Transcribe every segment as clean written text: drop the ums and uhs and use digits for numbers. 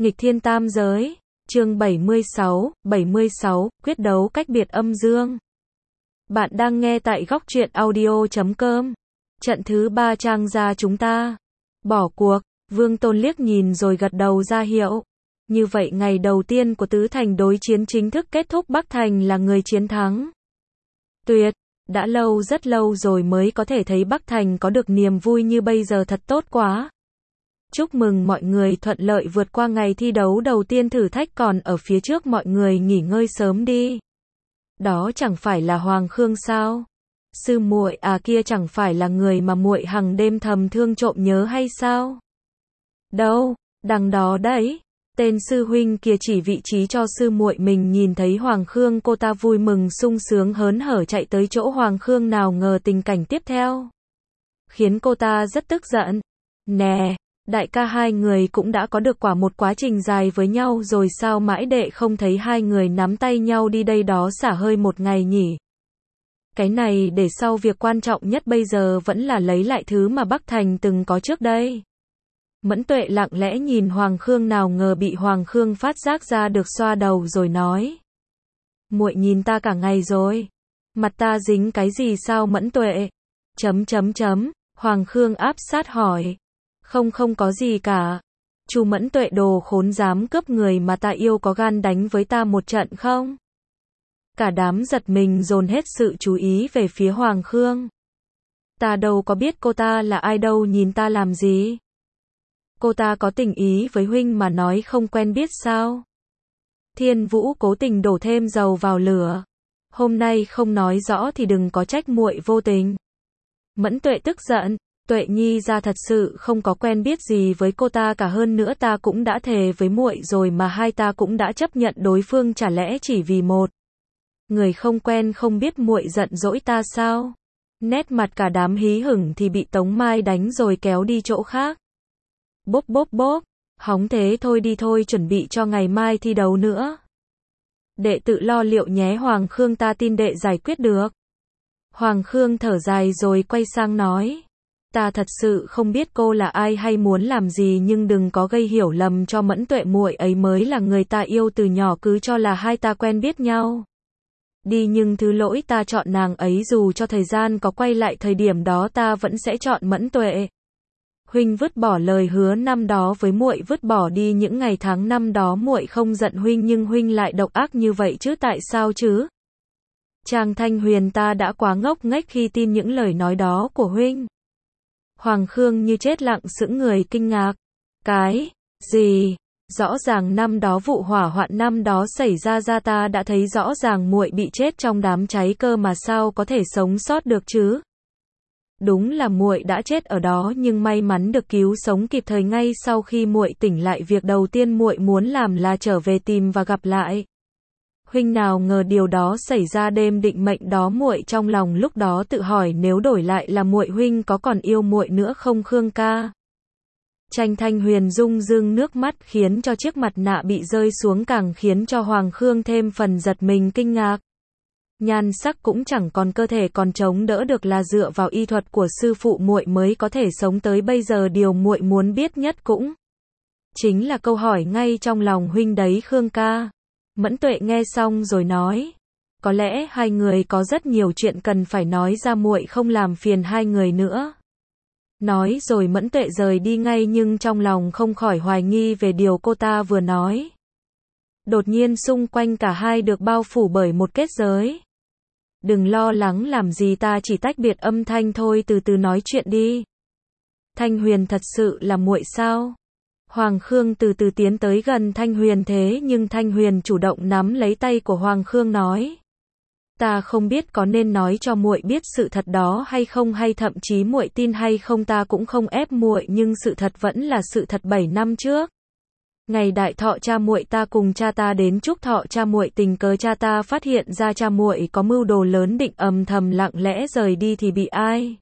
Nghịch thiên tam giới, chương 76, quyết đấu cách biệt âm dương. Bạn đang nghe tại góc truyện audio.com. Trận thứ 3 trang ra chúng ta. Bỏ cuộc, Vương Tôn liếc nhìn rồi gật đầu ra hiệu. Như vậy ngày đầu tiên của tứ thành đối chiến chính thức kết thúc, Bắc Thành là người chiến thắng. Tuyệt, đã lâu rất lâu rồi mới có thể thấy Bắc Thành có được niềm vui như bây giờ, thật tốt quá. Chúc mừng mọi người thuận lợi vượt qua ngày thi đấu đầu tiên, thử thách còn ở phía trước, mọi người nghỉ ngơi sớm đi. Đó chẳng phải là Hoàng Khương sao? Sư muội à, kia chẳng phải là người mà muội hằng đêm thầm thương trộm nhớ hay sao? Đâu, đằng đó đấy. Tên sư huynh kia chỉ vị trí cho sư muội mình. Nhìn thấy Hoàng Khương, cô ta vui mừng sung sướng hớn hở chạy tới chỗ Hoàng Khương, nào ngờ tình cảnh tiếp theo khiến cô ta rất tức giận. Nè, đại ca, hai người cũng đã có được một quá trình dài với nhau rồi sao mãi đệ không thấy hai người nắm tay nhau đi đây đó xả hơi một ngày nhỉ? Cái này để sau, việc quan trọng nhất bây giờ vẫn là lấy lại thứ mà Bắc Thành từng có trước đây. Mẫn Tuệ lặng lẽ nhìn Hoàng Khương, nào ngờ bị Hoàng Khương phát giác ra được, xoa đầu rồi nói: muội nhìn ta cả ngày rồi, mặt ta dính cái gì sao Mẫn Tuệ? Hoàng Khương áp sát hỏi. Không có gì cả. Chu Mẫn Tuệ, đồ khốn, dám cướp người mà ta yêu, có gan đánh với ta một trận không? Cả đám giật mình dồn hết sự chú ý về phía Hoàng Khương. Ta đâu có biết cô ta là ai đâu, nhìn ta làm gì? Cô ta có tình ý với huynh mà nói không quen biết sao? Thiên Vũ cố tình đổ thêm dầu vào lửa. Hôm nay không nói rõ thì đừng có trách muội vô tình. Mẫn Tuệ tức giận. Tuệ nhi ra thật sự không có quen biết gì với cô ta cả, hơn nữa ta cũng đã thề với muội rồi mà hai ta cũng đã chấp nhận đối phương, chả lẽ chỉ vì một người không quen không biết muội giận dỗi ta sao? Nét mặt cả đám hí hửng thì bị Tống Mai đánh rồi kéo đi chỗ khác. Bốp, hóng thế thôi đi thôi, chuẩn bị cho ngày mai thi đấu nữa. Đệ tự lo liệu nhé Hoàng Khương, ta tin đệ giải quyết được. Hoàng Khương thở dài rồi quay sang nói: ta thật sự không biết cô là ai hay muốn làm gì, nhưng đừng có gây hiểu lầm cho Mẫn Tuệ, muội ấy mới là người ta yêu từ nhỏ, cứ cho là hai ta quen biết nhau đi, nhưng thứ lỗi ta chọn nàng ấy, dù cho thời gian có quay lại thời điểm đó ta vẫn sẽ chọn Mẫn Tuệ. Huynh vứt bỏ lời hứa năm đó với muội, vứt bỏ đi những ngày tháng năm đó, muội không giận huynh, nhưng huynh lại độc ác như vậy chứ, tại sao chứ? Trang Thanh Huyền, ta đã quá ngốc nghếch khi tin những lời nói đó của huynh. Hoàng Khương như chết lặng sững người kinh ngạc. Cái gì? Rõ ràng năm đó vụ hỏa hoạn năm đó xảy ra ta đã thấy rõ ràng muội bị chết trong đám cháy cơ mà, sao có thể sống sót được chứ? Đúng là muội đã chết ở đó, nhưng may mắn được cứu sống kịp thời. Ngay sau khi muội tỉnh lại, việc đầu tiên muội muốn làm là trở về tìm và gặp lại huynh, nào ngờ điều đó xảy ra đêm định mệnh đó. Muội trong lòng lúc đó tự hỏi, nếu đổi lại là muội, huynh có còn yêu muội nữa không Khương ca? Tranh Thanh Huyền rưng rưng nước mắt, khiến cho chiếc mặt nạ bị rơi xuống, càng khiến cho Hoàng Khương thêm phần giật mình kinh ngạc. Nhan sắc cũng chẳng còn, cơ thể còn chống đỡ được, là dựa vào y thuật của sư phụ muội mới có thể sống tới bây giờ. Điều muội muốn biết nhất cũng chính là câu hỏi ngay trong lòng huynh đấy Khương ca. Mẫn Tuệ nghe xong rồi nói: có lẽ hai người có rất nhiều chuyện cần phải nói ra, muội không làm phiền hai người nữa. Nói rồi Mẫn Tuệ rời đi ngay, nhưng trong lòng không khỏi hoài nghi về điều cô ta vừa nói. Đột nhiên xung quanh cả hai được bao phủ bởi một kết giới. Đừng lo lắng làm gì, ta chỉ tách biệt âm thanh thôi, từ từ nói chuyện đi. Thanh Huyền, thật sự là muội sao? Hoàng Khương từ từ tiến tới gần Thanh Huyền, thế nhưng Thanh Huyền chủ động nắm lấy tay của Hoàng Khương nói: ta không biết có nên nói cho muội biết sự thật đó hay không, hay thậm chí muội tin hay không ta cũng không ép muội, nhưng sự thật vẫn là sự thật. 7 năm trước, ngày đại thọ cha muội, ta cùng cha ta đến chúc thọ cha muội, tình cờ cha ta phát hiện ra cha muội có mưu đồ lớn, định âm thầm lặng lẽ rời đi thì bị ai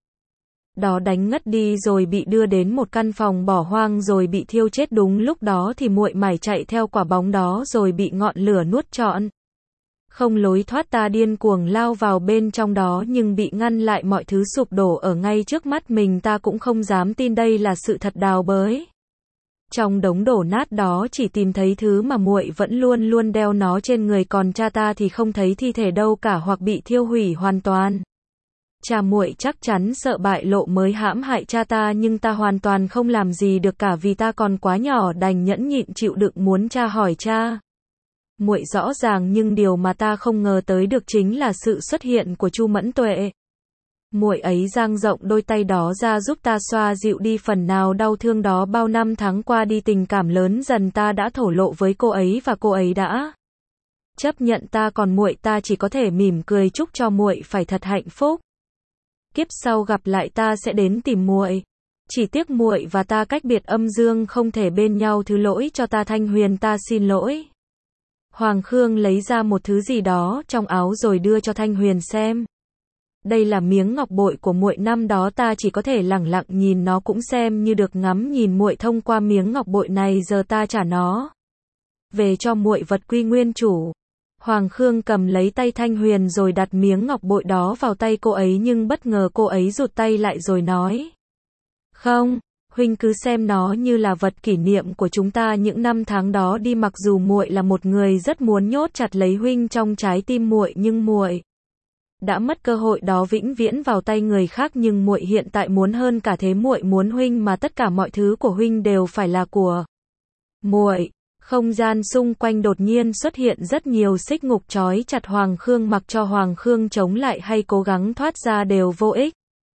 đó đánh ngất đi, rồi bị đưa đến một căn phòng bỏ hoang rồi bị thiêu chết. Đúng lúc đó thì muội mải chạy theo quả bóng đó rồi bị ngọn lửa nuốt trọn, không lối thoát. Ta điên cuồng lao vào bên trong đó nhưng bị ngăn lại, mọi thứ sụp đổ ở ngay trước mắt mình, ta cũng không dám tin đây là sự thật. Đào bới Trong đống đổ nát đó chỉ tìm thấy thứ mà muội vẫn luôn luôn đeo nó trên người, còn cha ta thì không thấy thi thể đâu cả, hoặc bị thiêu hủy hoàn toàn. Cha muội chắc chắn sợ bại lộ mới hãm hại cha ta, nhưng ta hoàn toàn không làm gì được cả vì ta còn quá nhỏ, đành nhẫn nhịn chịu đựng muốn cha hỏi cha. Muội rõ ràng, nhưng điều mà ta không ngờ tới được chính là sự xuất hiện của Chu Mẫn Tuệ. Muội ấy dang rộng đôi tay đó ra giúp ta xoa dịu đi phần nào đau thương đó. Bao năm tháng qua đi, tình cảm lớn dần ta đã thổ lộ với cô ấy và cô ấy đã chấp nhận ta, còn muội ta chỉ có thể mỉm cười chúc cho muội phải thật hạnh phúc. Kiếp sau gặp lại ta sẽ đến tìm muội. Chỉ tiếc muội và ta cách biệt âm dương, không thể bên nhau, thứ lỗi cho ta Thanh Huyền, ta xin lỗi. Hoàng Khương lấy ra một thứ gì đó trong áo rồi đưa cho Thanh Huyền xem. Đây là miếng ngọc bội của muội, năm đó ta chỉ có thể lẳng lặng nhìn nó, cũng xem như được ngắm nhìn muội thông qua miếng ngọc bội này, giờ ta trả nó về cho muội, vật quy nguyên chủ. Hoàng Khương cầm lấy tay Thanh Huyền rồi đặt miếng ngọc bội đó vào tay cô ấy, nhưng bất ngờ cô ấy rụt tay lại rồi nói: "Không, huynh cứ xem nó như là vật kỷ niệm của chúng ta những năm tháng đó đi. Mặc dù muội là một người rất muốn nhốt chặt lấy huynh trong trái tim muội, nhưng muội đã mất cơ hội đó vĩnh viễn vào tay người khác, nhưng muội hiện tại muốn hơn cả thế, muội muốn huynh mà tất cả mọi thứ của huynh đều phải là của muội." Không gian xung quanh đột nhiên xuất hiện rất nhiều xích ngục trói chặt Hoàng Khương, mặc cho Hoàng Khương chống lại hay cố gắng thoát ra đều vô ích.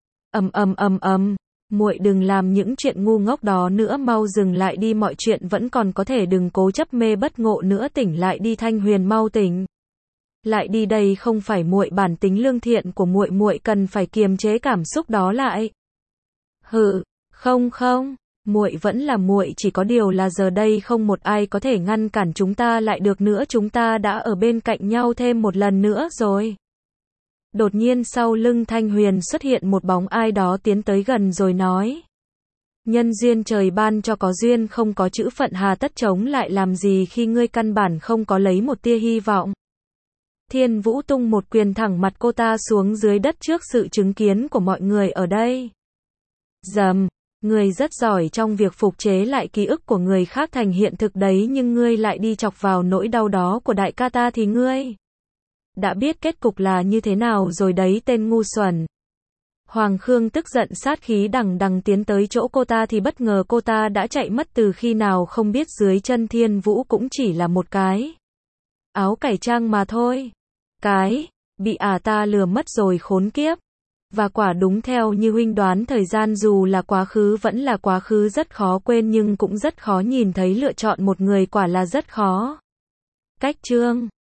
Muội đừng làm những chuyện ngu ngốc đó nữa, mau dừng lại đi, mọi chuyện vẫn còn có thể, đừng cố chấp mê bất ngộ nữa, tỉnh lại đi Thanh Huyền, mau tỉnh lại đi, đây không phải muội, bản tính lương thiện của muội, muội cần phải kiềm chế cảm xúc đó lại. Hừ, không, muội vẫn là muội, chỉ có điều là giờ đây không một ai có thể ngăn cản chúng ta lại được nữa, chúng ta đã ở bên cạnh nhau thêm một lần nữa rồi. Đột nhiên sau lưng Thanh Huyền xuất hiện một bóng ai đó tiến tới gần rồi nói: "Nhân duyên trời ban cho, có duyên không có chữ phận, hà tất chống lại làm gì khi ngươi căn bản không có lấy một tia hy vọng." Thiên Vũ tung một quyền thẳng mặt cô ta xuống dưới đất trước sự chứng kiến của mọi người ở đây. Dầm, ngươi rất giỏi trong việc phục chế lại ký ức của người khác thành hiện thực đấy, nhưng ngươi lại đi chọc vào nỗi đau đó của đại ca ta thì ngươi đã biết kết cục là như thế nào rồi đấy, tên ngu xuẩn. Hoàng Khương tức giận sát khí đằng đằng tiến tới chỗ cô ta thì bất ngờ cô ta đã chạy mất từ khi nào không biết, dưới chân Thiên Vũ cũng chỉ là một cái áo cải trang mà thôi. Cái, bị ta lừa mất rồi, khốn kiếp. Và quả đúng theo như huynh đoán, thời gian dù là quá khứ vẫn là quá khứ, rất khó quên nhưng cũng rất khó nhìn thấy, lựa chọn một người quả là rất khó. Cách chương